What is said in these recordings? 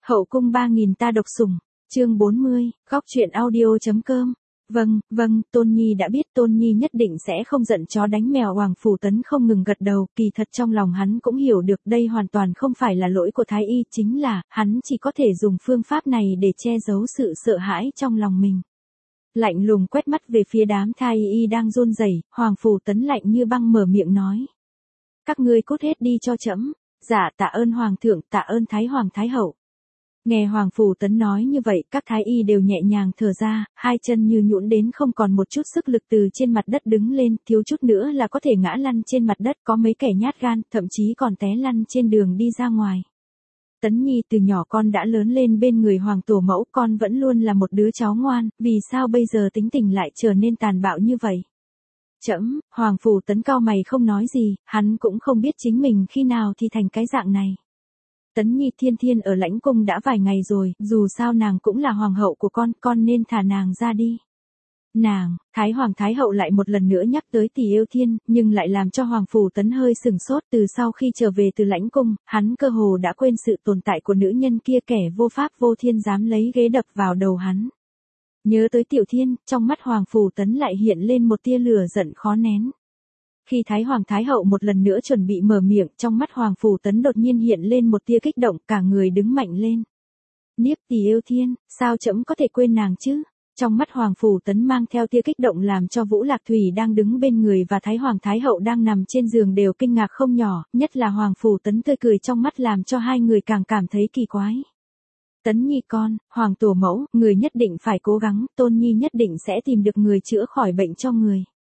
Hậu cung 3000 ta độc sủng, chương 40, góc truyện audio.com. Vâng, Tôn Nhi đã biết. Tôn Nhi nhất định sẽ không giận chó đánh mèo. Hoàng Phủ Tấn không ngừng gật đầu, kỳ thật trong lòng hắn cũng hiểu được đây hoàn toàn không phải là lỗi của Thái Y, chính là, hắn chỉ có thể dùng phương pháp này để che giấu sự sợ hãi trong lòng mình. Lạnh lùng quét mắt về phía đám Thái Y đang run rẩy, Hoàng Phủ Tấn lạnh như băng mở miệng nói. Các ngươi cút hết đi cho trẫm. Dạ tạ ơn Hoàng thượng, tạ ơn Thái Hoàng Thái Hậu. Nghe Hoàng Phủ Tấn nói như vậy, các thái y đều nhẹ nhàng thở ra, hai chân như nhũn đến không còn một chút sức lực từ trên mặt đất đứng lên, thiếu chút nữa là có thể ngã lăn trên mặt đất, có mấy kẻ nhát gan, thậm chí còn té lăn trên đường đi ra ngoài. Tấn Nhi từ nhỏ con đã lớn lên bên người Hoàng tổ mẫu, con vẫn luôn là một đứa cháu ngoan, vì sao bây giờ tính tình lại trở nên tàn bạo như vậy? Trẫm. Hoàng Phủ Tấn cau mày không nói gì, hắn cũng không biết chính mình khi nào thì thành cái dạng này. Tấn Nhi Thiên ở lãnh cung đã vài ngày rồi, dù sao nàng cũng là hoàng hậu của con nên thả nàng ra đi. Nàng, Thái Hoàng Thái Hậu lại một lần nữa nhắc tới Tỷ Yêu Thiên, nhưng lại làm cho Hoàng Phủ Tấn hơi sừng sốt. Từ sau khi trở về từ lãnh cung, hắn cơ hồ đã quên sự tồn tại của nữ nhân kia, kẻ vô pháp vô thiên dám lấy ghế đập vào đầu hắn. Nhớ tới Tiểu Thiên, trong mắt Hoàng Phủ Tấn lại hiện lên một tia lửa giận khó nén. Khi Thái Hoàng Thái Hậu một lần nữa chuẩn bị mở miệng, trong mắt Hoàng Phủ Tấn đột nhiên hiện lên một tia kích động, cả người đứng mạnh lên. Niếp Tỷ Yêu Thiên, sao trẫm có thể quên nàng chứ? Trong mắt Hoàng Phủ Tấn mang theo tia kích động làm cho Vũ Lạc Thủy đang đứng bên người và Thái Hoàng Thái Hậu đang nằm trên giường đều kinh ngạc không nhỏ, nhất là Hoàng Phủ Tấn tươi cười trong mắt làm cho hai người càng cảm thấy kỳ quái. Tấn Nhi con, Hoàng tổ mẫu, người nhất định phải cố gắng, Tôn Nhi nhất định sẽ tìm được người chữa khỏi bệnh cho người.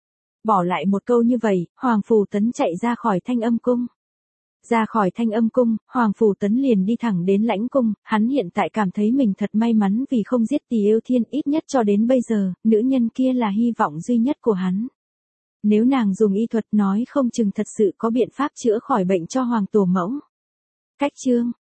Bỏ lại một câu như vậy, Hoàng Phủ Tấn chạy ra khỏi Thanh Âm cung. Ra khỏi Thanh Âm cung, Hoàng Phủ Tấn liền đi thẳng đến lãnh cung, hắn hiện tại cảm thấy mình thật may mắn vì không giết Tỷ Yêu Thiên, ít nhất cho đến bây giờ, nữ nhân kia là hy vọng duy nhất của hắn. Nếu nàng dùng y thuật nói không chừng thật sự có biện pháp chữa khỏi bệnh cho Hoàng tổ mẫu. Cách chương